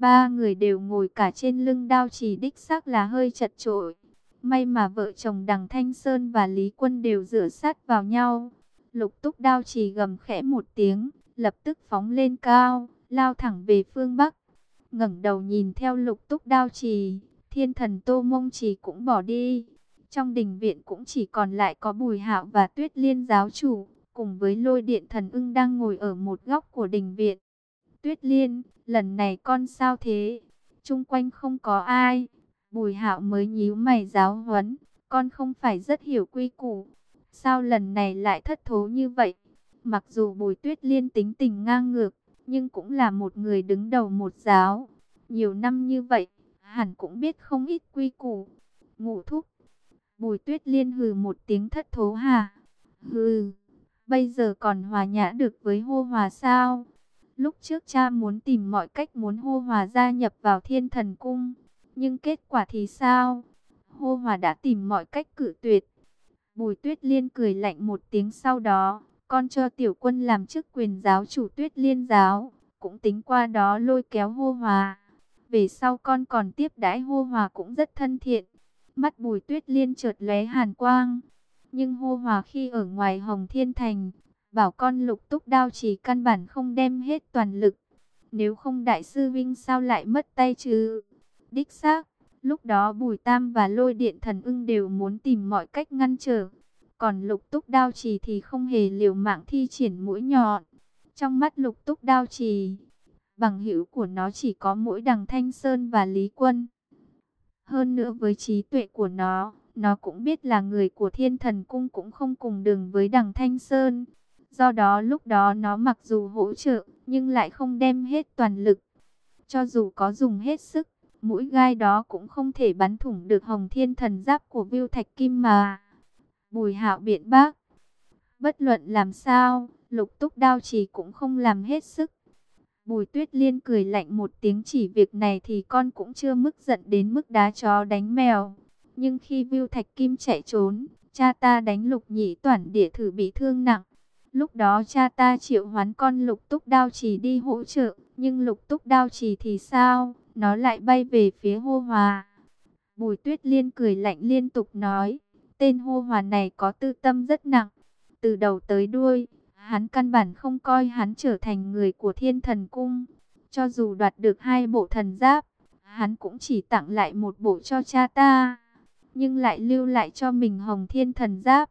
Ba người đều ngồi cả trên lưng Đao Chỉ, đích xác là hơi chật chội. May mà vợ chồng Đằng Thanh Sơn và Lý Quân đều dựa sát vào nhau. Lục Túc Đao Chỉ gầm khẽ một tiếng, lập tức phóng lên cao, lao thẳng về phương Bắc. Ngẩng đầu nhìn theo Lục Túc Đao Chỉ, Thiên Thần Tô Mông Chỉ cũng bỏ đi. Trong đình viện cũng chỉ còn lại có Bùi Hạo và Tuyết Liên giáo chủ, cùng với Lôi Điện Thần Ưng đang ngồi ở một góc của đình viện. Tuyết Liên, lần này con sao thế? Chung quanh không có ai. Bùi Hạo mới nhíu mày giáo huấn, con không phải rất hiểu quy củ, sao lần này lại thất thố như vậy? Mặc dù Bùi Tuyết Liên tính tình ngang ngược, nhưng cũng là một người đứng đầu một giáo. Nhiều năm như vậy, hẳn cũng biết không ít quy củ. Ngũ thúc. Bùi Tuyết Liên hừ một tiếng thất thố hả? Hừ, bây giờ còn hòa nhã được với Hô Hòa sao? Lúc trước cha muốn tìm mọi cách muốn Hô Hòa gia nhập vào Thiên Thần Cung. Nhưng kết quả thì sao? Hô Hòa đã tìm mọi cách cự tuyệt. Bùi Tuyết Liên cười lạnh một tiếng, sau đó, con cho Tiểu Quân làm chức quyền giáo chủ Tuyết Liên giáo, cũng tính qua đó lôi kéo Hô Hòa. Về sau con còn tiếp đãi Hô Hòa cũng rất thân thiện. Mắt Bùi Tuyết Liên chợt lóe hàn quang. Nhưng Hô Hòa khi ở ngoài Hồng Thiên Thành, bảo con Lục Túc Đao Chỉ căn bản không đem hết toàn lực. Nếu không đại sư Vinh sao lại mất tay chứ? Đích xác, lúc đó Bùi Tam và Lôi Điện Thần Ưng đều muốn tìm mọi cách ngăn trở. Còn Lục Túc Đao Chỉ thì không hề liều mạng thi triển mũi nhọn. Trong mắt Lục Túc Đao Chỉ, bằng hữu của nó chỉ có mỗi Đằng Thanh Sơn và Lý Quân. Hơn nữa với trí tuệ của nó cũng biết là người của Thiên Thần Cung cũng không cùng đường với Đằng Thanh Sơn. Do đó lúc đó nó mặc dù hỗ trợ, nhưng lại không đem hết toàn lực. Cho dù có dùng hết sức, mũi gai đó cũng không thể bắn thủng được Hồng Thiên Thần Giáp của Viu Thạch Kim mà. Bùi Hạo biện bác, bất luận làm sao, Lục Túc Đao Chỉ cũng không làm hết sức. Bùi Tuyết Liên cười lạnh một tiếng, chỉ việc này thì con cũng chưa mức giận đến mức đá chó đánh mèo. Nhưng khi Viu Thạch Kim chạy trốn, cha ta đánh Lục Nhĩ Toản Địa thử bị thương nặng. Lúc đó cha ta triệu hoán con Lục Túc Đao Chỉ đi hỗ trợ, nhưng Lục Túc Đao Chỉ thì sao? Nó lại bay về phía Hô Hòa. Bùi Tuyết Liên cười lạnh liên tục nói, tên Hô Hòa này có tư tâm rất nặng. Từ đầu tới đuôi, hắn căn bản không coi hắn trở thành người của Thiên Thần Cung. Cho dù đoạt được 2 bộ thần giáp, hắn cũng chỉ tặng lại 1 bộ cho cha ta, nhưng lại lưu lại cho mình Hồng Thiên Thần Giáp.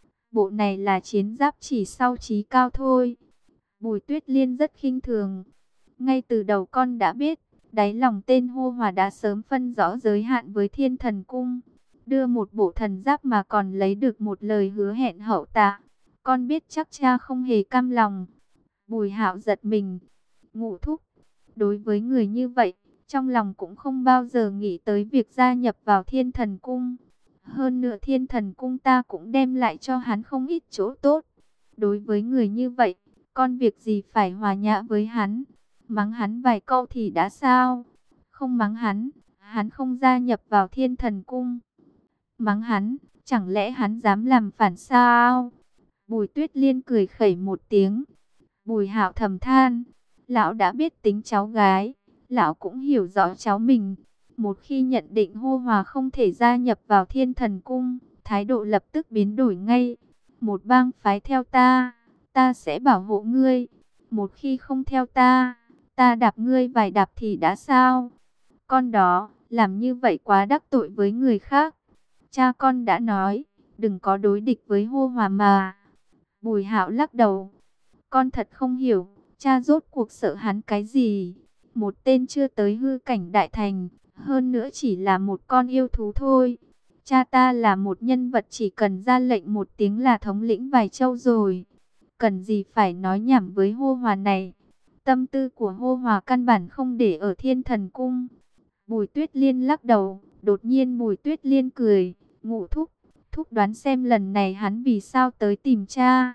Bộ này là chiến giáp chỉ sau chí cao thôi. Bùi Tuyết Liên rất khinh thường. Ngay từ đầu con đã biết, đáy lòng tên Hô Hòa đã sớm phân rõ giới hạn với Thiên Thần Cung. Đưa 1 bộ thần giáp mà còn lấy được một lời hứa hẹn hậu tạ. Con biết chắc cha không hề cam lòng. Bùi Hạo giật mình. Ngũ thúc, đối với người như vậy, trong lòng cũng không bao giờ nghĩ tới việc gia nhập vào Thiên Thần Cung. Hơn nữa Thiên Thần Cung ta cũng đem lại cho hắn không ít chỗ tốt. Đối với người như vậy, con việc gì phải hòa nhã với hắn? Mắng hắn vài câu thì đã sao? Không mắng hắn, hắn không gia nhập vào Thiên Thần Cung. Mắng hắn, chẳng lẽ hắn dám làm phản sao? Bùi Tuyết Liên cười khẩy một tiếng. Bùi Hạo thầm than, lão đã biết tính cháu gái, lão cũng hiểu rõ cháu mình. Một khi nhận định Hô Hòa không thể gia nhập vào Thiên Thần Cung, thái độ lập tức biến đổi ngay. Một bang phái theo ta, ta sẽ bảo hộ ngươi. Một khi không theo ta, ta đạp ngươi vài đạp thì đã sao? Con đó, làm như vậy quá đắc tội với người khác. Cha con đã nói, đừng có đối địch với Hô Hòa mà. Bùi Hạo lắc đầu. Con thật không hiểu, cha rốt cuộc sợ hắn cái gì? Một tên chưa tới hư cảnh đại thành, hơn nữa chỉ là một con yêu thú thôi. Cha ta là một nhân vật chỉ cần ra lệnh một tiếng là thống lĩnh vài châu rồi. Cần gì phải nói nhảm với Hô Hòa này? Tâm tư của Hô Hòa căn bản không để ở Thiên Thần Cung. Bùi Tuyết Liên lắc đầu, đột nhiên Bùi Tuyết Liên cười. Ngũ thúc, thúc đoán xem lần này hắn vì sao tới tìm cha.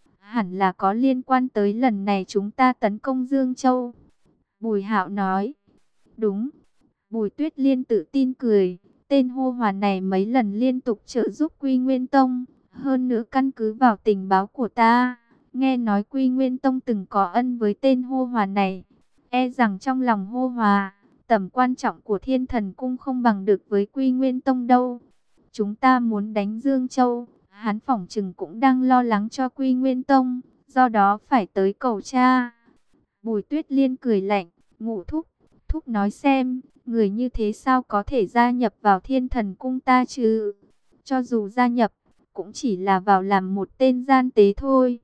Hẳn là có liên quan tới lần này chúng ta tấn công Dương Châu. Bùi Hạo nói. Đúng. Bùi Tuyết Liên tự tin cười. Tên Hô Hòa này mấy lần liên tục trợ giúp Quy Nguyên Tông. Hơn nữa căn cứ vào tình báo của ta, nghe nói Quy Nguyên Tông từng có ân với tên Hô Hòa này. E rằng trong lòng Hô Hòa, tầm quan trọng của Thiên Thần Cung không bằng được với Quy Nguyên Tông đâu. Chúng ta muốn đánh Dương Châu, hắn phỏng chừng cũng đang lo lắng cho Quy Nguyên Tông, do đó phải tới cầu tra. Bùi Tuyết Liên cười lạnh, Ngũ thúc, thúc nói xem, người như thế sao có thể gia nhập vào Thiên Thần Cung ta chứ? Cho dù gia nhập, cũng chỉ là vào làm một tên gian tế thôi.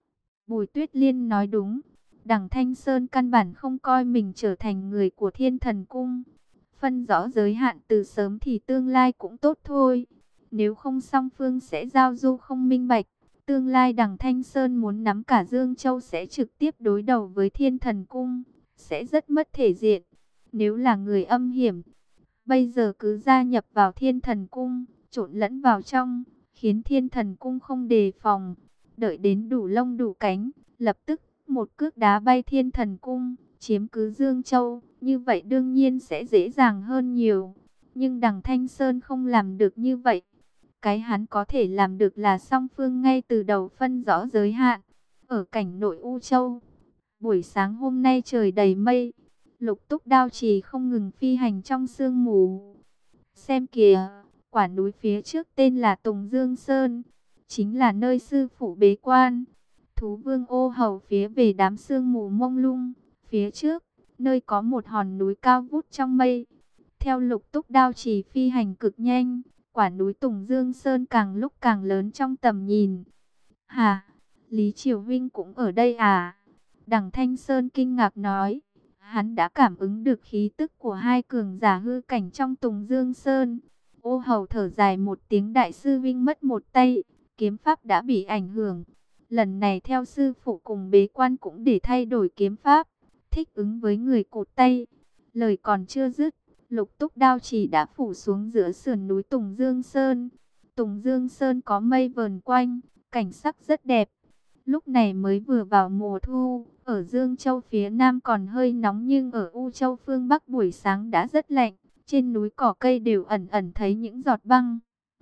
Bùi Tuyết Liên nói đúng, Đằng Thanh Sơn căn bản không coi mình trở thành người của Thiên Thần Cung. Phân rõ giới hạn từ sớm thì tương lai cũng tốt thôi. Nếu không song phương sẽ giao du không minh bạch. Tương lai Đằng Thanh Sơn muốn nắm cả Dương Châu sẽ trực tiếp đối đầu với Thiên Thần Cung, sẽ rất mất thể diện. Nếu là người âm hiểm, bây giờ cứ gia nhập vào Thiên Thần Cung, trộn lẫn vào trong, khiến Thiên Thần Cung không đề phòng. Đợi đến đủ lông đủ cánh, lập tức một cước đá bay Thiên Thần Cung, chiếm cứ Dương Châu, như vậy đương nhiên sẽ dễ dàng hơn nhiều. Nhưng Đằng Thanh Sơn không làm được như vậy. Cái hắn có thể làm được là song phương ngay từ đầu phân rõ giới hạn. Ở cảnh nội U Châu, buổi sáng hôm nay trời đầy mây, Lục Túc Đao Chỉ không ngừng phi hành trong sương mù. Xem kìa, quả núi phía trước tên là Tùng Dương Sơn, chính là nơi sư phụ bế quan. Thú Vương Ô Hầu phía về đám sương mù mông lung, phía trước, nơi có một hòn núi cao vút trong mây. Theo Lục Túc Đao Chỉ phi hành cực nhanh, quả núi Tùng Dương Sơn càng lúc càng lớn trong tầm nhìn. Hả? Lý Triều Vinh cũng ở đây à? Đằng Thanh Sơn kinh ngạc nói. Hắn đã cảm ứng được khí tức của hai cường giả hư cảnh trong Tùng Dương Sơn. Ô Hầu thở dài một tiếng, đại sư Vinh mất một tay, kiếm pháp đã bị ảnh hưởng. Lần này theo sư phụ cùng bế quan cũng để thay đổi kiếm pháp, thích ứng với người cụt tay. Lời còn chưa dứt, Lục Túc Đao Chỉ đã phủ xuống giữa sườn núi Tùng Dương Sơn. Tùng Dương Sơn có mây vờn quanh, cảnh sắc rất đẹp. Lúc này mới vừa vào mùa thu, ở Dương Châu phía Nam còn hơi nóng nhưng ở U Châu phương Bắc buổi sáng đã rất lạnh. Trên núi cỏ cây đều ẩn ẩn thấy những giọt băng.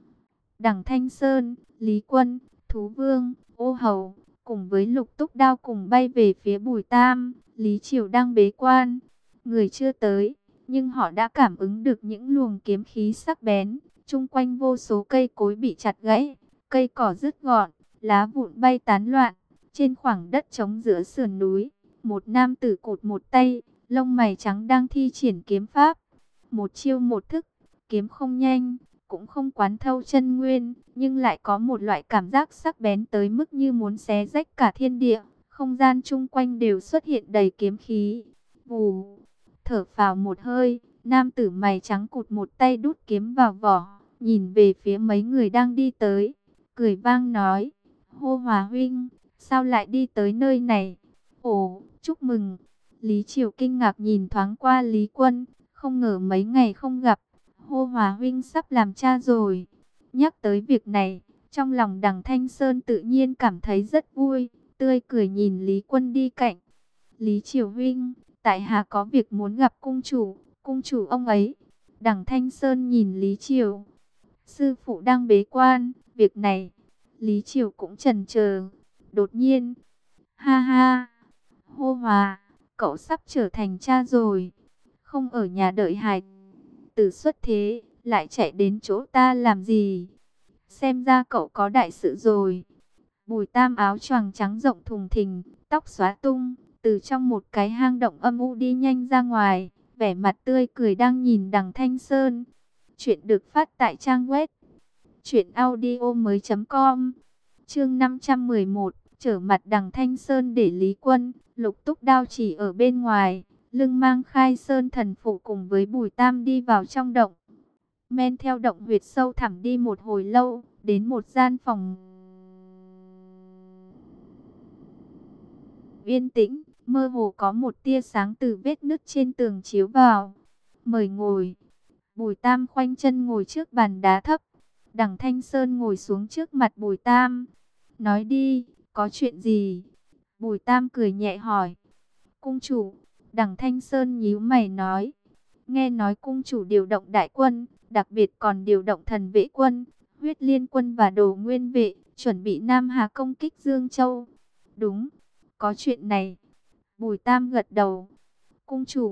Đằng Thanh Sơn, Lý Quân, Thú Vương, Ô Hầu, cùng với Lục Túc Đao cùng bay về phía Bùi Tam. Lý Triều đang bế quan, người chưa tới, nhưng họ đã cảm ứng được những luồng kiếm khí sắc bén. Chung quanh vô số cây cối bị chặt gãy, cây cỏ rứt gọn, lá vụn bay tán loạn. Trên khoảng đất trống giữa sườn núi, một nam tử cụt một tay, lông mày trắng đang thi triển kiếm pháp. Một chiêu một thức, kiếm không nhanh, cũng không quán thâu chân nguyên, nhưng lại có một loại cảm giác sắc bén tới mức như muốn xé rách cả thiên địa. Không gian chung quanh đều xuất hiện đầy kiếm khí. Vù, thở phào một hơi, nam tử mày trắng cụt một tay đút kiếm vào vỏ, nhìn về phía mấy người đang đi tới, cười vang nói: Hô Hòa huynh, sao lại đi tới nơi này? Ồ, chúc mừng. Lý Triều kinh ngạc nhìn thoáng qua Lý Quân, không ngờ mấy ngày không gặp, Hô Hòa huynh sắp làm cha rồi. Nhắc tới việc này, trong lòng Đằng Thanh Sơn tự nhiên cảm thấy rất vui, tươi cười nhìn Lý Quân đi cạnh. Lý Triều huynh, tại hạ có việc muốn gặp cung chủ ông ấy. Đằng Thanh Sơn nhìn Lý Triều, sư phụ đang bế quan, việc này, Lý Triều cũng chần chờ. Đột nhiên, ha ha, Hô Hòa, cậu sắp trở thành cha rồi, không ở nhà đợi hài tử xuất thế, lại chạy đến chỗ ta làm gì? Xem ra cậu có đại sự rồi. Bùi Tam áo choàng trắng rộng thùng thình, tóc xóa tung, từ trong một cái hang động âm u đi nhanh ra ngoài, vẻ mặt tươi cười đang nhìn Đằng Thanh Sơn. Chuyện được phát tại trang web truyệnaudiomoi.com. Chương 511, trở mặt Đằng Thanh Sơn để Lý Quân, Lục Túc Đao Chỉ ở bên ngoài, lưng mang Khai Sơn thần phụ cùng với Bùi Tam đi vào trong động. Men theo động huyệt sâu thẳm đi một hồi lâu, đến một gian phòng yên tĩnh, mơ hồ có một tia sáng từ vết nứt trên tường chiếu vào. Mời ngồi. Bùi Tam khoanh chân ngồi trước bàn đá thấp. Đằng Thanh Sơn ngồi xuống trước mặt Bùi Tam. Nói đi, có chuyện gì? Bùi Tam cười nhẹ hỏi. Cung chủ. Đằng Thanh Sơn nhíu mày nói. Nghe nói cung chủ điều động đại quân, đặc biệt còn điều động thần vệ quân, Huyết Liên quân và Đồ Nguyên vệ, chuẩn bị Nam Hà công kích Dương Châu. Đúng, có chuyện này. Bùi Tam gật đầu. Cung chủ,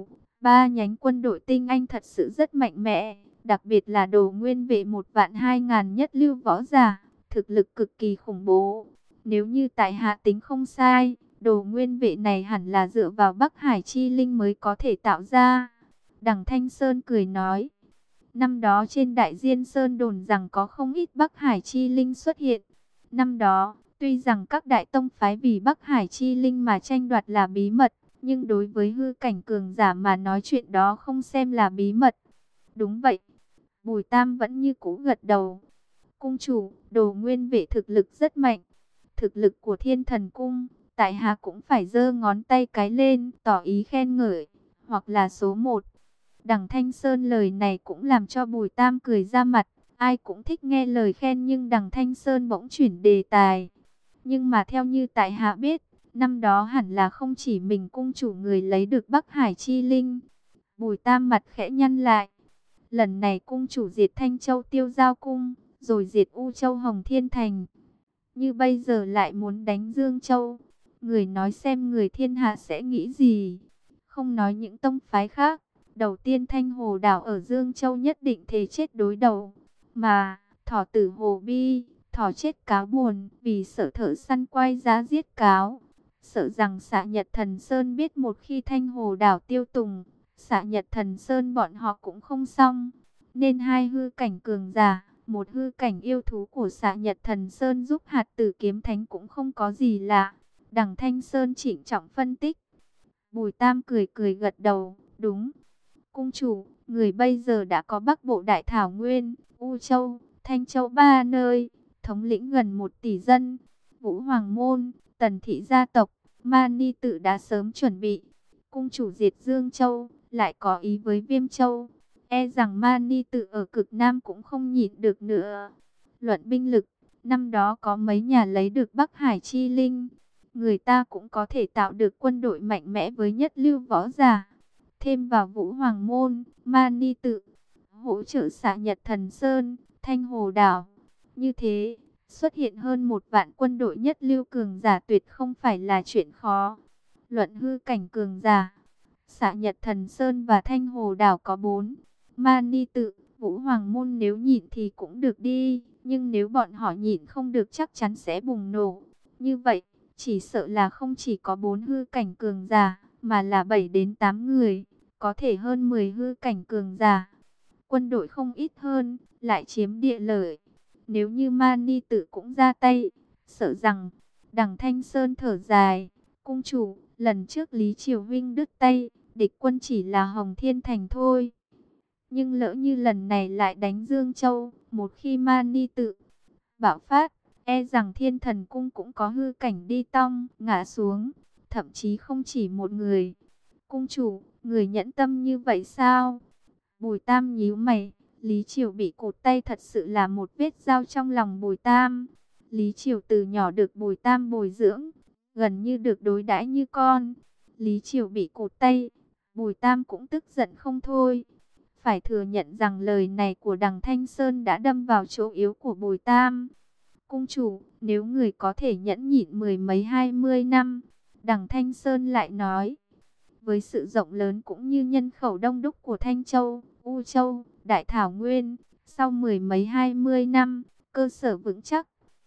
Ba nhánh quân đội tinh anh thật sự rất mạnh mẽ, đặc biệt là Đồ Nguyên vệ 1.200.000 nhất lưu võ giả, thực lực cực kỳ khủng bố. Nếu như tại hạ tính không sai, Đồ Nguyên vệ này hẳn là dựa vào Bắc Hải chi linh mới có thể tạo ra. Đằng Thanh Sơn cười nói, năm đó trên Đại Diên Sơn đồn rằng có không ít Bắc Hải chi linh xuất hiện. Năm đó, tuy rằng các đại tông phái vì Bắc Hải chi linh mà tranh đoạt là bí mật, nhưng đối với hư cảnh cường giả mà nói chuyện đó không xem là bí mật. Đúng vậy. Bùi Tam vẫn như cũ gật đầu. Cung chủ, Đồ Nguyên vệ thực lực rất mạnh. Thực lực của Thiên Thần Cung, tại hạ cũng phải giơ ngón tay cái lên, tỏ ý khen ngợi, hoặc là số 1. Đằng Thanh Sơn lời này cũng làm cho Bùi Tam cười ra mặt. Ai cũng thích nghe lời khen nhưng đằng Thanh Sơn bỗng chuyển đề tài. Nhưng mà theo như tại hạ biết, năm đó hẳn là không chỉ mình cung chủ người lấy được Bắc Hải chi linh. Bùi Tam mặt khẽ nhăn lại. Lần này cung chủ diệt Thanh Châu Tiêu Giao Cung, rồi diệt U Châu Hồng Thiên Thành. Như bây giờ lại muốn đánh Dương Châu. Người nói xem người thiên hạ sẽ nghĩ gì. Không nói những tông phái khác. Đầu tiên Thanh Hồ Đảo ở Dương Châu nhất định thề chết đối đầu. Mà, thỏ tử Hồ Bi, thỏ chết cáo buồn, vì sợ thợ săn quay giá giết cáo. Sợ rằng Xạ Nhật Thần Sơn biết một khi Thanh Hồ Đảo tiêu tùng, Xạ Nhật Thần Sơn bọn họ cũng không xong. Nên hai hư cảnh cường giả, một hư cảnh yêu thú của Xạ Nhật Thần Sơn giúp hạt tử kiếm thánh cũng không có gì lạ. Đằng Thanh Sơn trịnh trọng phân tích. Bùi Tam cười cười gật đầu, đúng. Cung chủ, người bây giờ đã có Bắc Bộ Đại Thảo Nguyên, U Châu, Thanh Châu ba nơi, thống lĩnh gần 1 tỷ dân. Vũ Hoàng Môn, Tần Thị gia tộc, Mani Tự đã sớm chuẩn bị. Cung chủ diệt Dương Châu, lại có ý với Viêm Châu. E rằng Mani Tự ở cực Nam cũng không nhịn được nữa. Luận binh lực, năm đó có mấy nhà lấy được Bắc Hải chi linh. Người ta cũng có thể tạo được quân đội mạnh mẽ với nhất lưu võ giả. Thêm vào Vũ Hoàng Môn, Mani Tự, hỗ trợ Xạ Nhật Thần Sơn, Thanh Hồ Đảo. Như thế, xuất hiện hơn 1 vạn quân đội nhất lưu cường giả tuyệt không phải là chuyện khó. Luận hư cảnh cường giả, Xạ Nhật Thần Sơn và Thanh Hồ Đảo có 4. Mani Tự, Vũ Hoàng Môn nếu nhịn thì cũng được đi, nhưng nếu bọn họ nhịn không được chắc chắn sẽ bùng nổ. Như vậy, chỉ sợ là không chỉ có 4 hư cảnh cường giả, mà là 7 đến 8 người, có thể hơn 10 hư cảnh cường giả. Quân đội không ít hơn, lại chiếm địa lợi. Nếu như Mani Tự cũng ra tay, sợ rằng, đằng Thanh Sơn thở dài, cung chủ, lần trước Lý Triều Vinh đứt tay, địch quân chỉ là Hồng Thiên Thành thôi. Nhưng lỡ như lần này lại đánh Dương Châu, một khi Mani Tự bạo phát, e rằng Thiên Thần Cung cũng có hư cảnh đi tong, ngã xuống, thậm chí không chỉ một người. Cung chủ, người nhẫn tâm như vậy sao? Bùi Tam nhíu mày, Lý Triều bị cụt tay thật sự là một vết dao trong lòng Bùi Tam. Lý Triều từ nhỏ được Bùi Tam bồi dưỡng, gần như được đối đãi như con. Lý Triều bị cụt tay, Bùi Tam cũng tức giận không thôi. Phải thừa nhận rằng lời này của đằng Thanh Sơn đã đâm vào chỗ yếu của Bùi Tam. Cung chủ, nếu người có thể nhẫn nhịn 10 mấy 20 năm, đằng Thanh Sơn lại nói. Với sự rộng lớn cũng như nhân khẩu đông đúc của Thanh Châu, U Châu, Đại Thảo Nguyên, sau 10 mấy 20 năm, cơ sở vững chắc.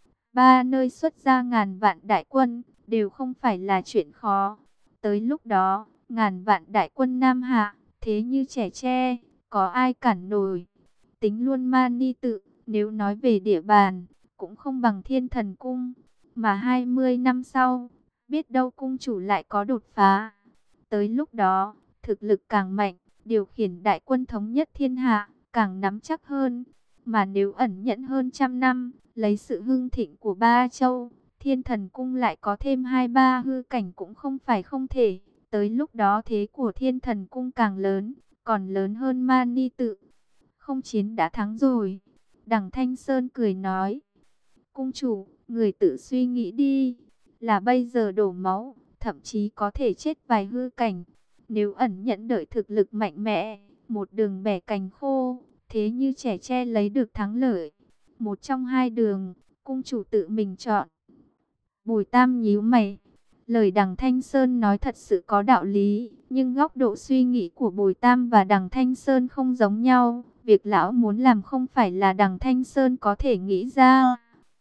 3 nơi xuất ra ngàn vạn đại quân, đều không phải là chuyện khó. Tới lúc đó, ngàn vạn đại quân Nam Hạ, thế như trẻ tre, có ai cản nổi. Tính luôn Mani Tự, nếu nói về địa bàn, cũng không bằng Thiên Thần Cung. Mà 20 năm sau, biết đâu cung chủ lại có đột phá. Tới lúc đó, thực lực càng mạnh, điều khiển đại quân thống nhất thiên hạ, càng nắm chắc hơn. Mà nếu ẩn nhẫn hơn 100 năm, lấy sự hưng thịnh của Ba Châu, Thiên Thần Cung lại có thêm 2-3 hư cảnh cũng không phải không thể. Tới lúc đó thế của Thiên Thần Cung càng lớn, còn lớn hơn Mani Tự. Không chiến đã thắng rồi. Đằng Thanh Sơn cười nói. Cung chủ, người tự suy nghĩ đi. Là bây giờ đổ máu, thậm chí có thể chết vài hư cảnh. Nếu ẩn nhẫn đợi thực lực mạnh mẽ, một đường bẻ cành khô, thế như trẻ tre lấy được thắng lợi. Một trong hai đường, cung chủ tự mình chọn. Bùi Tam nhíu mày. Lời Đằng Thanh Sơn nói thật sự có đạo lý, nhưng góc độ suy nghĩ của Bồi Tam và Đằng Thanh Sơn không giống nhau. Việc lão muốn làm không phải là Đằng Thanh Sơn có thể nghĩ ra.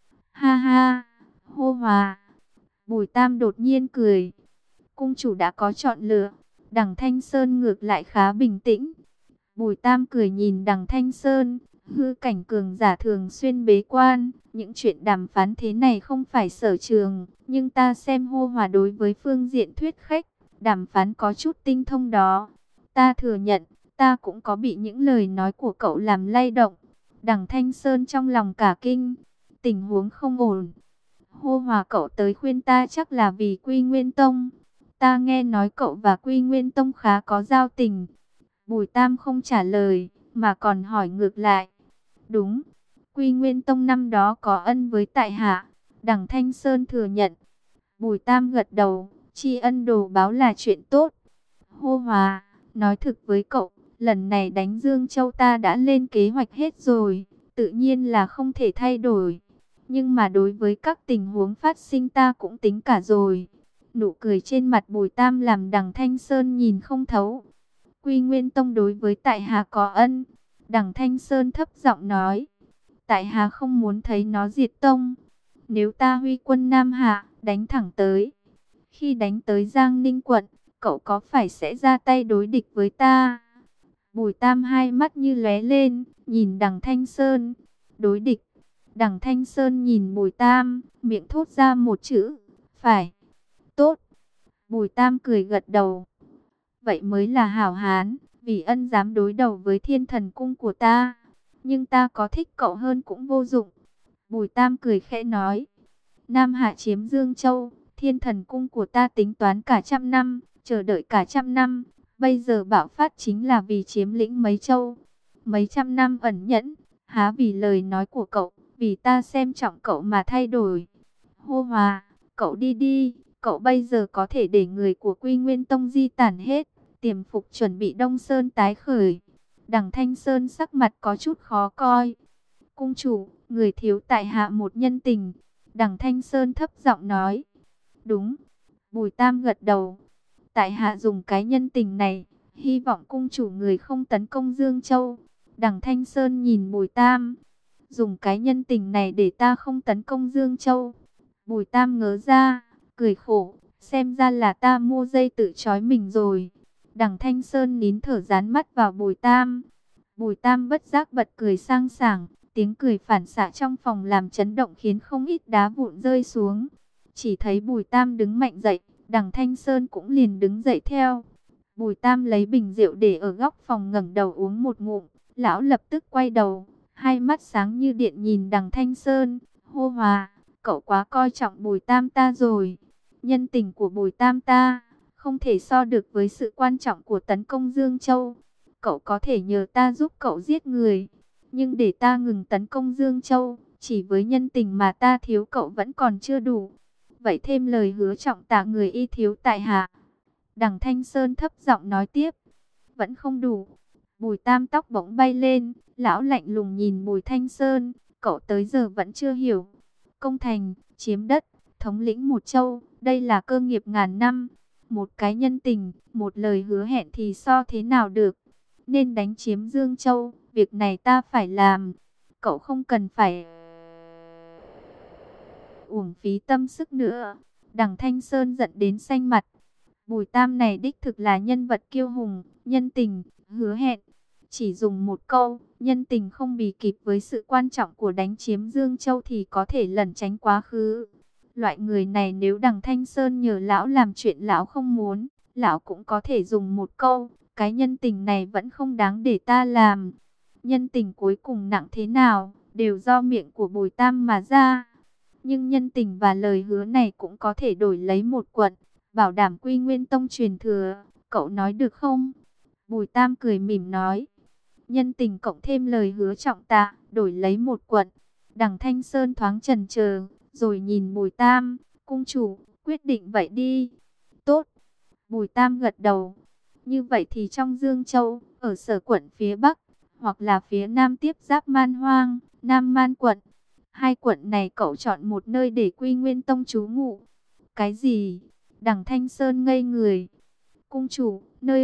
Ha ha, hô hòa. Bùi Tam đột nhiên cười. Cung chủ đã có chọn lựa. Đằng Thanh Sơn ngược lại khá bình tĩnh. Bùi Tam cười nhìn Đằng Thanh Sơn. Hư cảnh cường giả thường xuyên bế quan. Những chuyện đàm phán thế này không phải sở trường. Nhưng ta xem hô hòa đối với phương diện thuyết khách. Đàm phán có chút tinh thông đó. Ta thừa nhận, ta cũng có bị những lời nói của cậu làm lay động. Đằng Thanh Sơn trong lòng cả kinh. Tình huống không ổn. Hô hòa cậu tới khuyên ta chắc là vì Quy Nguyên Tông. Ta nghe nói cậu và Quy Nguyên Tông khá có giao tình. Bùi Tam không trả lời, mà còn hỏi ngược lại. Đúng, Quy Nguyên Tông năm đó có ân với tại hạ. Đằng Thanh Sơn thừa nhận. Bùi Tam gật đầu, tri ân đồ báo là chuyện tốt. Hô hòa, nói thực với cậu, lần này đánh Dương Châu ta đã lên kế hoạch hết rồi, tự nhiên là không thể thay đổi. Nhưng mà đối với các tình huống phát sinh ta cũng tính cả rồi. Nụ cười trên mặt Bùi Tam làm Đằng Thanh Sơn nhìn không thấu. Quy Nguyên Tông đối với tại hạ có ân. Đằng Thanh Sơn thấp giọng nói. Tại hạ không muốn thấy nó diệt tông. Nếu ta huy quân Nam Hạ, đánh thẳng tới. Khi đánh tới Giang Ninh quận, cậu có phải sẽ ra tay đối địch với ta? Bùi Tam hai mắt như lóe lên, nhìn Đằng Thanh Sơn. Đối địch. Đằng Thanh Sơn nhìn Bùi Tam, miệng thốt ra một chữ. Phải. Tốt. Bùi Tam cười gật đầu. Vậy mới là hảo hán, vì ân dám đối đầu với Thiên Thần Cung của ta. Nhưng ta có thích cậu hơn cũng vô dụng. Bùi Tam cười khẽ nói. Nam Hạ chiếm Dương Châu, Thiên Thần Cung của ta tính toán cả trăm năm, chờ đợi cả trăm năm. Bây giờ bạo phát chính là vì chiếm lĩnh mấy châu. Mấy trăm năm ẩn nhẫn, há vì lời nói của cậu, vì ta xem trọng cậu mà thay đổi. Hô hòa, cậu đi đi, cậu bây giờ có thể để người của Quy Nguyên Tông di tản hết, tiềm phục chuẩn bị Đông Sơn tái khởi. Đằng Thanh Sơn sắc mặt có chút khó coi. Cung chủ, người thiếu tại hạ một nhân tình. Đằng Thanh Sơn thấp giọng nói. Đúng. Bùi Tam gật đầu. Tại hạ dùng cái nhân tình này, hy vọng cung chủ người không tấn công Dương Châu. Đằng Thanh Sơn nhìn Bùi Tam. Dùng cái nhân tình này để ta không tấn công Dương Châu. Bùi Tam ngớ ra, cười khổ. Xem ra là ta mua dây tự trói mình rồi. Đằng Thanh Sơn nín thở dán mắt vào Bùi Tam. Bùi Tam bất giác bật cười sang sảng. Tiếng cười phản xạ trong phòng làm chấn động khiến không ít đá vụn rơi xuống. Chỉ thấy Bùi Tam đứng mạnh dậy, Đằng Thanh Sơn cũng liền đứng dậy theo. Bùi Tam lấy bình rượu để ở góc phòng ngẩng đầu uống một ngụm. Lão lập tức quay đầu, hai mắt sáng như điện nhìn Đằng Thanh Sơn. Hô hòa, cậu quá coi trọng Bùi Tam ta rồi. Nhân tình của Bùi Tam ta không thể so được với sự quan trọng của tấn công Dương Châu. Cậu có thể nhờ ta giúp cậu giết người, nhưng để ta ngừng tấn công Dương Châu, chỉ với nhân tình mà ta thiếu cậu vẫn còn chưa đủ. Vậy thêm lời hứa trọng tạ người y thiếu tại hạ. Đằng Thanh Sơn thấp giọng nói tiếp. Vẫn không đủ. Bùi Tam tóc bỗng bay lên. Lão lạnh lùng nhìn Bùi Thanh Sơn. Cậu tới giờ vẫn chưa hiểu. Công thành, chiếm đất, thống lĩnh một châu. Đây là cơ nghiệp ngàn năm. Một cái nhân tình, một lời hứa hẹn thì so thế nào được. Nên đánh chiếm Dương Châu. Việc này ta phải làm. Cậu không cần phải uổng phí tâm sức nữa. Đằng Thanh Sơn giận đến xanh mặt. Bùi Tam này đích thực là nhân vật kiêu hùng, nhân tình, hứa hẹn. Chỉ dùng một câu, nhân tình không bì kịp với sự quan trọng của đánh chiếm Dương Châu thì có thể lẩn tránh quá khứ. Loại người này nếu Đằng Thanh Sơn nhờ lão làm chuyện lão không muốn, lão cũng có thể dùng một câu, cái nhân tình này vẫn không đáng để ta làm. Nhân tình cuối cùng nặng thế nào, đều do miệng của Bùi Tam mà ra. Nhưng nhân tình và lời hứa này cũng có thể đổi lấy một quận, bảo đảm Quy Nguyên Tông truyền thừa. Cậu nói được không? Bùi Tam cười mỉm nói. Nhân tình cộng thêm lời hứa trọng tạ, đổi lấy một quận. Đằng Thanh Sơn thoáng chần chờ, rồi nhìn Bùi Tam. Cung chủ, quyết định vậy đi. Tốt. Bùi Tam gật đầu. Như vậy thì trong Dương Châu, ở sở quận phía Bắc, hoặc là phía Nam tiếp giáp Man Hoang, Nam Man quận. Hai quận này cậu chọn một nơi để Quy Nguyên Tông trú ngụ. Cái gì? Đằng Thanh Sơn ngây người. Cung chủ, nơi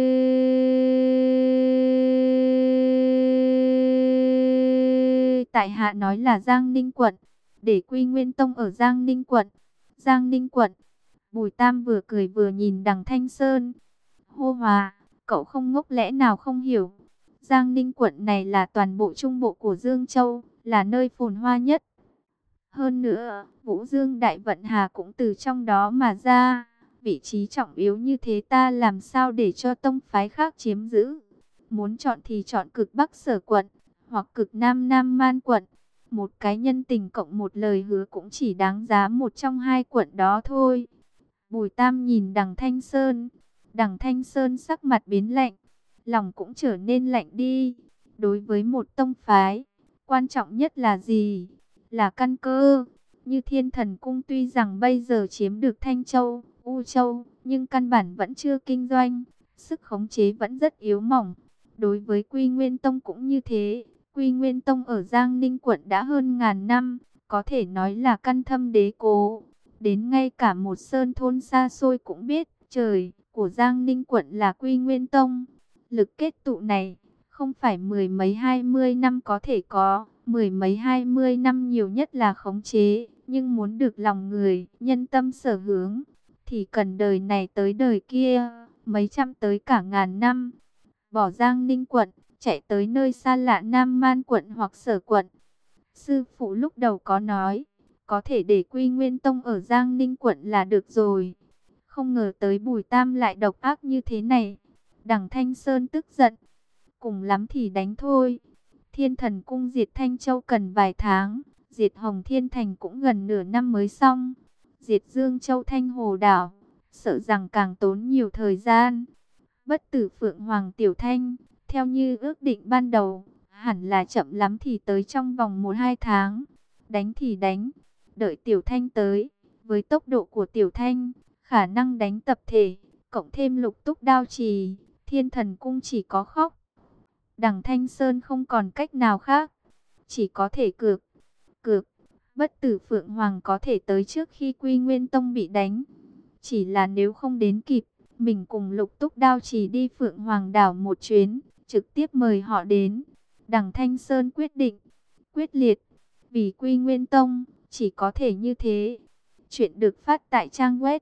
tại hạ nói là Giang Ninh quận, để Quy Nguyên Tông ở Giang Ninh quận. Giang Ninh quận. Bùi Tam vừa cười vừa nhìn Đằng Thanh Sơn. Hô Hòa, cậu không ngốc lẽ nào không hiểu. Giang Ninh quận này là toàn bộ trung bộ của Dương Châu, là nơi phồn hoa nhất. Hơn nữa, Vũ Dương Đại Vận Hà cũng từ trong đó mà ra. Vị trí trọng yếu như thế ta làm sao để cho tông phái khác chiếm giữ. Muốn chọn thì chọn cực Bắc Sở quận, hoặc cực Nam Nam Man quận. Một cái nhân tình cộng một lời hứa cũng chỉ đáng giá một trong hai quận đó thôi. Bùi Tam nhìn Đằng Thanh Sơn. Đằng Thanh Sơn sắc mặt biến lạnh, lòng cũng trở nên lạnh đi. Đối với một tông phái, quan trọng nhất là gì? Là căn cơ. Như Thiên Thần Cung tuy rằng bây giờ chiếm được Thanh Châu, U Châu, nhưng căn bản vẫn chưa kinh doanh, sức khống chế vẫn rất yếu mỏng. Đối với Quy Nguyên Tông cũng như thế. Quy Nguyên Tông ở Giang Ninh quận đã hơn ngàn năm, có thể nói là căn thâm đế cố. Đến ngay cả một sơn thôn xa xôi cũng biết trời của Giang Ninh quận là Quy Nguyên Tông. Lực kết tụ này không phải mười mấy 20 năm có thể có, mười mấy 20 năm nhiều nhất là khống chế, nhưng muốn được lòng người, nhân tâm sở hướng, thì cần đời này tới đời kia, mấy trăm tới cả ngàn năm. Bỏ Giang Ninh quận, chạy tới nơi xa lạ Nam Man quận hoặc Sở quận. Sư phụ lúc đầu có nói, có thể để Quy Nguyên Tông ở Giang Ninh quận là được rồi. Không ngờ tới Bùi Tam lại độc ác như thế này. Đằng Thanh Sơn tức giận. Cùng lắm thì đánh thôi. Thiên Thần Cung diệt Thanh Châu cần vài tháng. Diệt Hồng Thiên Thành cũng gần nửa năm mới xong. Diệt Dương Châu Thanh Hồ Đảo, sợ rằng càng tốn nhiều thời gian. Bất tử Phượng Hoàng Tiểu Thanh, theo như ước định ban đầu, hẳn là chậm lắm thì tới trong vòng 1-2 tháng. Đánh thì đánh, đợi Tiểu Thanh tới. Với tốc độ của Tiểu Thanh, khả năng đánh tập thể, cộng thêm Lục Túc Đao Trì, Thiên Thần Cung chỉ có khóc. Đằng Thanh Sơn không còn cách nào khác, chỉ có thể cược. Bất tử Phượng Hoàng có thể tới trước khi Quy Nguyên Tông bị đánh. Chỉ là nếu không đến kịp, mình cùng Lục Túc Đao Trì đi Phượng Hoàng đảo một chuyến, trực tiếp mời họ đến. Đằng Thanh Sơn quyết định, quyết liệt, vì Quy Nguyên Tông, chỉ có thể như thế. Chuyện được phát tại trang web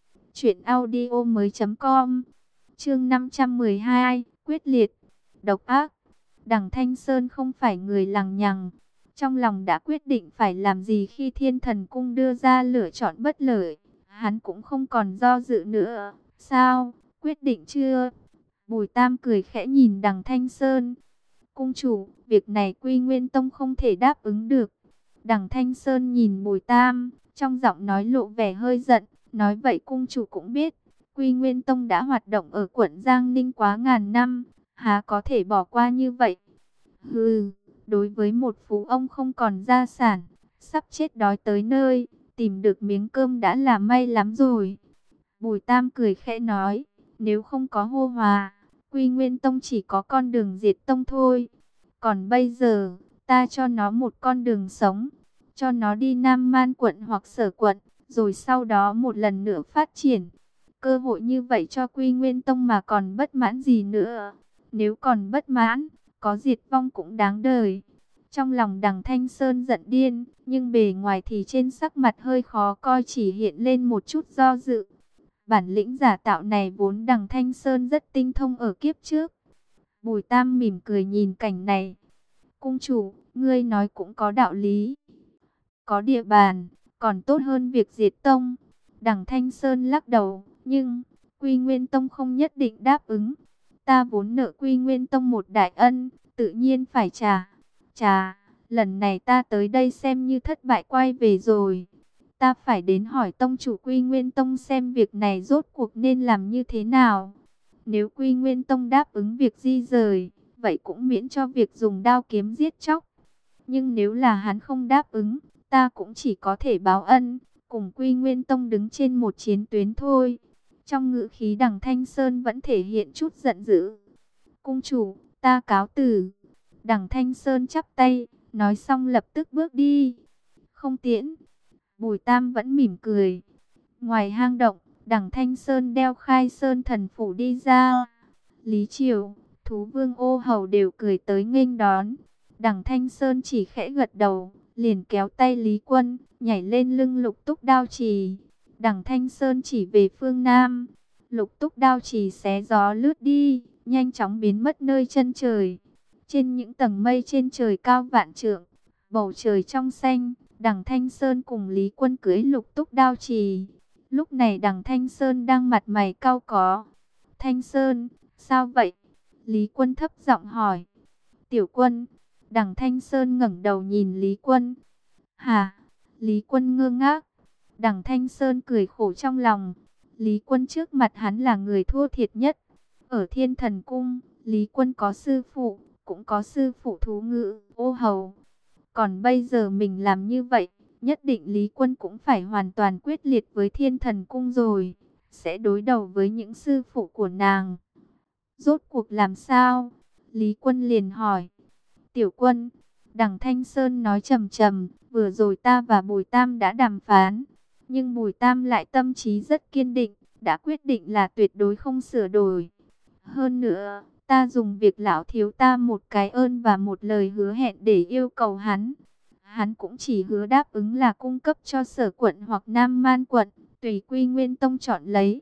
truyệnaudiomoi.com. Chương 512, quyết liệt, độc ác. Đằng Thanh Sơn không phải người lằng nhằng, trong lòng đã quyết định phải làm gì khi Thiên Thần Cung đưa ra lựa chọn bất lợi, hắn cũng không còn do dự nữa. Sao, quyết định chưa? Bùi Tam cười khẽ nhìn Đằng Thanh Sơn. Cung chủ, việc này Quy Nguyên Tông không thể đáp ứng được. Đằng Thanh Sơn nhìn Bùi Tam, trong giọng nói lộ vẻ hơi giận. Nói vậy cung chủ cũng biết, Quy Nguyên Tông đã hoạt động ở quận Giang Ninh quá ngàn năm, há có thể bỏ qua như vậy? Hừ, đối với một phú ông không còn gia sản, sắp chết đói tới nơi, tìm được miếng cơm đã là may lắm rồi. Bùi Tam cười khẽ nói, nếu không có Hô Hòa, Quy Nguyên Tông chỉ có con đường diệt tông thôi. Còn bây giờ, ta cho nó một con đường sống, cho nó đi Nam Man quận hoặc Sở quận, rồi sau đó một lần nữa phát triển. Cơ hội như vậy cho Quy Nguyên Tông mà còn bất mãn gì nữa? Nếu còn bất mãn, có diệt vong cũng đáng đời. Trong lòng Đằng Thanh Sơn giận điên, nhưng bề ngoài thì trên sắc mặt hơi khó coi, chỉ hiện lên một chút do dự. Bản lĩnh giả tạo này vốn Đằng Thanh Sơn rất tinh thông ở kiếp trước. Bùi Tam mỉm cười nhìn cảnh này. Cung chủ, ngươi nói cũng có đạo lý. Có địa bàn, còn tốt hơn việc diệt tông. Đằng Thanh Sơn lắc đầu, nhưng Quy Nguyên Tông không nhất định đáp ứng. Ta vốn nợ Quy Nguyên Tông một đại ân, tự nhiên phải trả. Lần này ta tới đây xem như thất bại quay về rồi. Ta phải đến hỏi tông chủ Quy Nguyên Tông xem việc này rốt cuộc nên làm như thế nào. Nếu Quy Nguyên Tông đáp ứng việc di rời, vậy cũng miễn cho việc dùng đao kiếm giết chóc. Nhưng nếu là hắn không đáp ứng, ta cũng chỉ có thể báo ân, cùng Quy Nguyên Tông đứng trên một chiến tuyến thôi. Trong ngữ khí Đằng Thanh Sơn vẫn thể hiện chút giận dữ. Cung chủ, ta cáo từ. Đằng Thanh Sơn chắp tay, nói xong lập tức bước đi. Không tiễn. Bùi Tam vẫn mỉm cười. Ngoài hang động, Đằng Thanh Sơn đeo Khai Sơn thần phủ đi ra. Lý Triều, Thú Vương Ô Hầu đều cười tới nghênh đón. Đằng Thanh Sơn chỉ khẽ gật đầu, liền kéo tay Lý Quân, nhảy lên lưng Lục Túc Đao Trì. Đằng Thanh Sơn chỉ về phương Nam. Lục Túc Đao Trì xé gió lướt đi, nhanh chóng biến mất nơi chân trời. Trên những tầng mây trên trời cao vạn trượng, bầu trời trong xanh, Đằng Thanh Sơn cùng Lý Quân cưỡi Lục Túc Đao Trì. Lúc này Đằng Thanh Sơn đang mặt mày cau có. Thanh Sơn, sao vậy? Lý Quân thấp giọng hỏi. Tiểu Quân. Đằng Thanh Sơn ngẩng đầu nhìn Lý Quân. Hả? Lý Quân ngơ ngác. Đằng Thanh Sơn cười khổ trong lòng. Lý Quân trước mặt hắn là người thua thiệt nhất. Ở Thiên Thần Cung, Lý Quân có sư phụ, cũng có sư phụ Thú Ngữ, Ô Hầu. Còn bây giờ mình làm như vậy, nhất định Lý Quân cũng phải hoàn toàn quyết liệt với Thiên Thần Cung rồi. Sẽ đối đầu với những sư phụ của nàng. Rốt cuộc làm sao? Lý Quân liền hỏi. Tiểu Quân, Đằng Thanh Sơn nói trầm trầm, vừa rồi ta và Bùi Tam đã đàm phán. Nhưng Bùi Tam lại tâm trí rất kiên định, đã quyết định là tuyệt đối không sửa đổi. Hơn nữa, ta dùng việc lão thiếu ta một cái ơn và một lời hứa hẹn để yêu cầu hắn. Hắn cũng chỉ hứa đáp ứng là cung cấp cho Sở quận hoặc Nam Man quận, tùy Quy Nguyên Tông chọn lấy.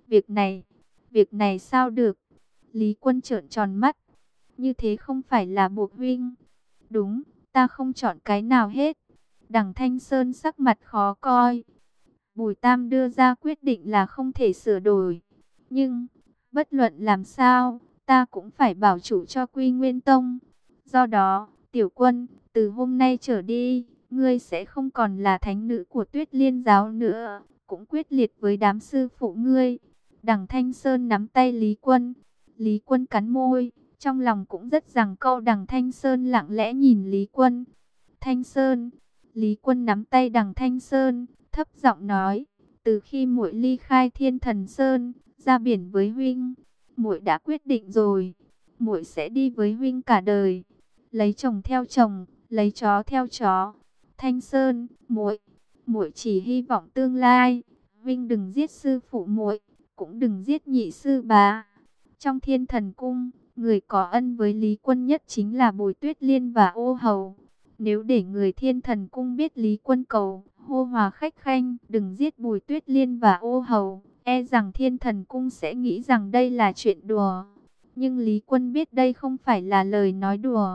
Việc này sao được? Lý Quân trợn tròn mắt. Như thế không phải là buộc huynh. Đúng, ta không chọn cái nào hết. Đằng Thanh Sơn sắc mặt khó coi. Bùi Tam đưa ra quyết định là không thể sửa đổi. Nhưng, bất luận làm sao, ta cũng phải bảo chủ cho Quy Nguyên Tông. Do đó, Tiểu Quân, từ hôm nay trở đi, ngươi sẽ không còn là thánh nữ của Tuyết Liên giáo nữa, cũng quyết liệt với đám sư phụ ngươi. Đằng Thanh Sơn nắm tay Lý Quân. Lý Quân cắn môi, trong lòng cũng rất giằng co. Đằng Thanh Sơn lặng lẽ nhìn Lý Quân. Thanh Sơn. Lý Quân nắm tay Đằng Thanh Sơn, thấp giọng nói, từ khi muội ly khai Thiên Thần Sơn, ra biển với huynh, muội đã quyết định rồi, muội sẽ đi với huynh cả đời, lấy chồng theo chồng, lấy chó theo chó. Thanh Sơn, muội chỉ hy vọng tương lai, huynh đừng giết sư phụ muội, cũng đừng giết nhị sư bá. Trong Thiên Thần Cung, người có ân với Lý Quân nhất chính là Bùi Tuyết Liên và Ô Hầu. Nếu để người Thiên Thần Cung biết Lý Quân cầu hô hòa khách khanh, đừng giết Bùi Tuyết Liên và Ô Hầu, e rằng Thiên Thần Cung sẽ nghĩ rằng đây là chuyện đùa. Nhưng Lý Quân biết đây không phải là lời nói đùa.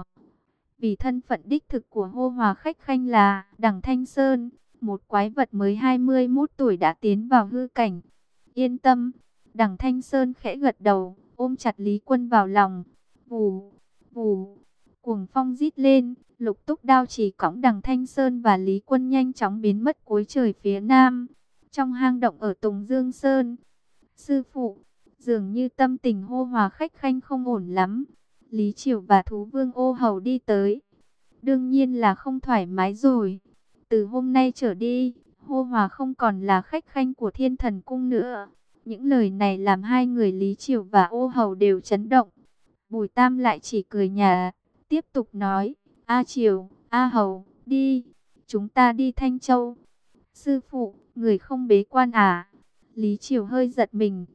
Vì thân phận đích thực của hô hòa khách khanh là Đằng Thanh Sơn, một quái vật mới 21 tuổi đã tiến vào hư cảnh. Yên tâm. Đằng Thanh Sơn khẽ gật đầu, ôm chặt Lý Quân vào lòng. Vù, vù, cuồng phong rít lên. Lục Túc Đao chỉ cõng Đằng Thanh Sơn và Lý Quân nhanh chóng biến mất cuối trời phía nam, trong hang động ở Tùng Dương Sơn. Sư phụ, dường như tâm tình hô hòa khách khanh không ổn lắm. Lý Triều và Thú Vương Ô Hầu đi tới. Đương nhiên là không thoải mái rồi. Từ hôm nay trở đi, hô hòa không còn là khách khanh của Thiên Thần Cung nữa. Những lời này làm hai người Lý Triều và Ô Hầu đều chấn động. Bùi Tam lại chỉ cười nhạt, tiếp tục nói. A Triều, A Hầu, đi, chúng ta đi Thanh Châu. Sư phụ, người không bế quan à? Lý Triều hơi giật mình.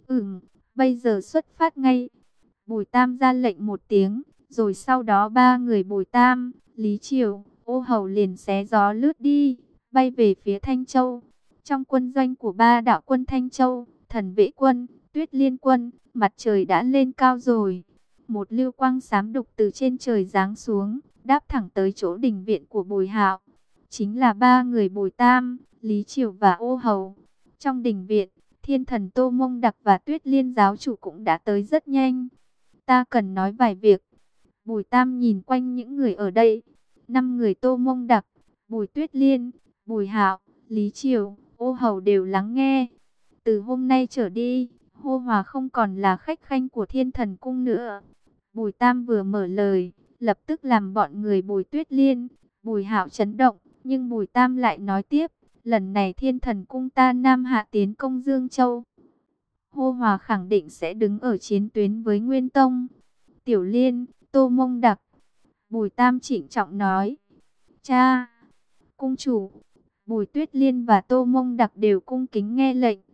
Bây giờ xuất phát ngay. Bùi Tam ra lệnh một tiếng, rồi sau đó ba người Bùi Tam, Lý Triều, Ô Hầu liền xé gió lướt đi, bay về phía Thanh Châu. Trong quân doanh của ba đạo quân Thanh Châu, Thần Vệ Quân, Tuyết Liên Quân, mặt trời đã lên cao rồi. Một lưu quang xám đục từ trên trời giáng xuống, đáp thẳng tới chỗ đình viện của Bùi Hạo. Chính là ba người Bùi Tam, Lý Triều và Ô Hầu. Trong đình viện, Thiên Thần Tô Mông Đặc và Tuyết Liên giáo chủ cũng đã tới rất nhanh. Ta cần nói vài việc. Bùi Tam nhìn quanh những người ở đây. 5 người Tô Mông Đặc, Bùi Tuyết Liên, Bùi Hạo, Lý Triều, Ô Hầu đều lắng nghe. Từ hôm nay trở đi, hô hòa không còn là khách khanh của Thiên Thần Cung nữa. Bùi Tam vừa mở lời, lập tức làm bọn người Bùi Tuyết Liên, Bùi Hạo chấn động. Nhưng Bùi Tam lại nói tiếp, lần này Thiên Thần Cung ta Nam hạ tiến công Dương Châu, hô hòa khẳng định sẽ đứng ở chiến tuyến với Nguyên Tông. Tiểu Liên, Tô Mông Đặc. Bùi Tam trịnh trọng nói. Cha, cung chủ. Bùi Tuyết Liên và Tô Mông Đặc đều cung kính nghe lệnh.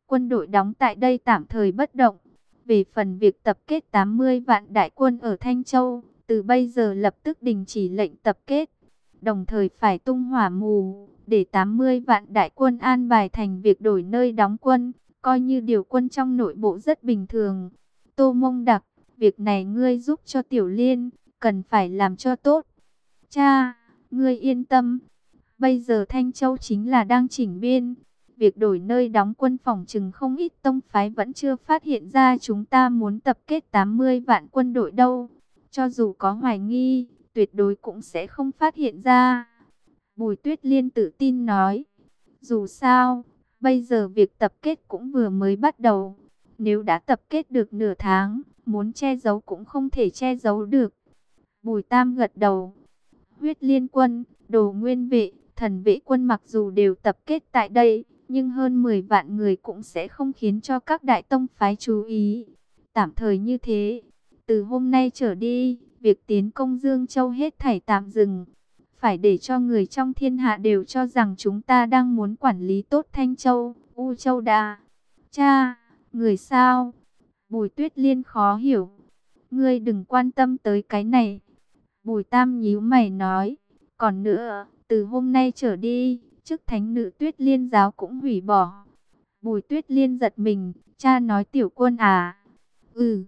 quân đội đóng tại đây tạm thời bất động. Về phần việc tập kết 80 vạn đại quân ở Thanh Châu, từ bây giờ lập tức đình chỉ lệnh tập kết, đồng thời phải tung hỏa mù, để 80 vạn đại quân an bài thành việc đổi nơi đóng quân, coi như điều quân trong nội bộ rất bình thường. Tô Mông Đặc, việc này ngươi giúp cho Tiểu Liên, cần phải làm cho tốt. Cha, ngươi yên tâm, bây giờ Thanh Châu chính là đang chỉnh biên. Việc đổi nơi đóng quân phòng chừng không ít tông phái vẫn chưa phát hiện ra chúng ta muốn tập kết 80 vạn quân đội đâu. Cho dù có hoài nghi, tuyệt đối cũng sẽ không phát hiện ra. Bùi Tuyết Liên tự tin nói. Dù sao, bây giờ việc tập kết cũng vừa mới bắt đầu. Nếu đã tập kết được nửa tháng, muốn che giấu cũng không thể che giấu được. Bùi Tam gật đầu. Huyết Liên quân, Đồ Nguyên vệ, Thần vệ quân mặc dù đều tập kết tại đây, nhưng hơn 10 vạn người cũng sẽ không khiến cho các đại tông phái chú ý. Tạm thời như thế, từ hôm nay trở đi, việc tiến công Dương Châu hết thảy tạm dừng. Phải để cho người trong thiên hạ đều cho rằng chúng ta đang muốn quản lý tốt Thanh Châu, U Châu đã. Cha, người sao? Bùi Tuyết Liên khó hiểu. Ngươi đừng quan tâm tới cái này. Bùi Tam nhíu mày nói. Còn nữa, từ hôm nay trở đi, chức thánh nữ Tuyết Liên giáo cũng hủy bỏ. Bùi Tuyết Liên giật mình. Cha nói tiểu quân à? Ừ.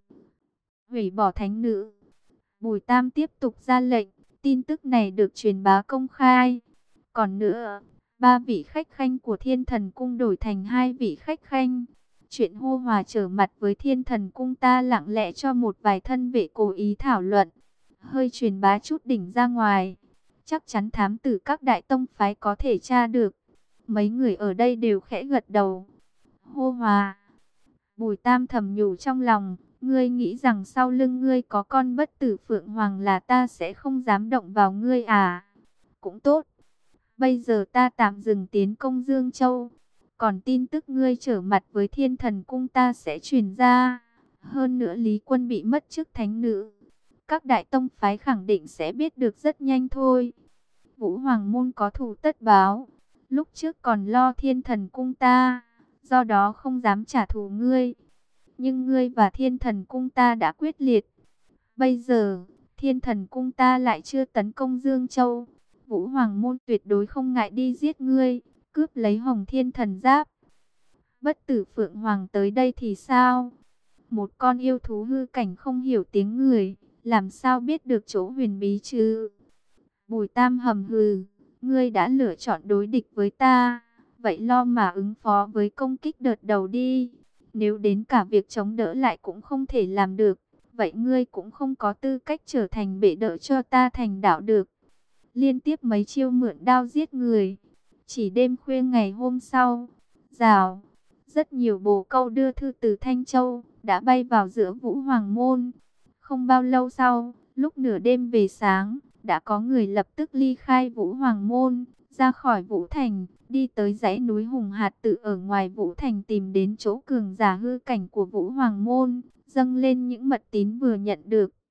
Hủy bỏ thánh nữ. Bùi Tam tiếp tục ra lệnh. Tin tức này được truyền bá công khai. Còn nữa, 3 vị khách khanh của Thiên Thần Cung đổi thành 2 vị khách khanh. Chuyện hô hòa trở mặt với Thiên Thần Cung ta lặng lẽ cho một vài thân vệ cố ý thảo luận. Hơi truyền bá chút đỉnh ra ngoài. Chắc chắn thám tử các đại tông phái có thể tra được. Mấy người ở đây đều khẽ gật đầu. Hô hòa. Bùi Tam thầm nhủ trong lòng. Ngươi nghĩ rằng sau lưng ngươi có con bất tử Phượng Hoàng là ta sẽ không dám động vào ngươi à? Cũng tốt. Bây giờ ta tạm dừng tiến công Dương Châu. Còn tin tức ngươi trở mặt với Thiên Thần Cung ta sẽ truyền ra. Hơn nữa Lý Quân bị mất chức thánh nữ. Các đại tông phái khẳng định sẽ biết được rất nhanh thôi. Vũ Hoàng môn có thù tất báo. Lúc trước còn lo Thiên Thần Cung ta, do đó không dám trả thù ngươi. Nhưng ngươi và Thiên Thần Cung ta đã quyết liệt. Bây giờ, Thiên Thần Cung ta lại chưa tấn công Dương Châu. Vũ Hoàng môn tuyệt đối không ngại đi giết ngươi, cướp lấy Hồng Thiên Thần Giáp. Bất tử Phượng Hoàng tới đây thì sao? Một con yêu thú hư cảnh không hiểu tiếng người, làm sao biết được chỗ huyền bí chứ? Bùi Tam hầm hừ, ngươi đã lựa chọn đối địch với ta, vậy lo mà ứng phó với công kích đợt đầu đi. Nếu đến cả việc chống đỡ lại cũng không thể làm được, vậy ngươi cũng không có tư cách trở thành bệ đỡ cho ta thành đạo được. Liên tiếp mấy chiêu mượn đao giết người. Chỉ đêm khuya ngày hôm sau, rào, rất nhiều bồ câu đưa thư từ Thanh Châu đã bay vào giữa Vũ Hoàng môn. Không bao lâu sau, lúc nửa đêm về sáng, đã có người lập tức ly khai Vũ Hoàng môn, ra khỏi Vũ Thành, đi tới dãy núi Hùng Hạt Tự ở ngoài Vũ Thành tìm đến chỗ cường giả hư cảnh của Vũ Hoàng môn, dâng lên những mật tín vừa nhận được.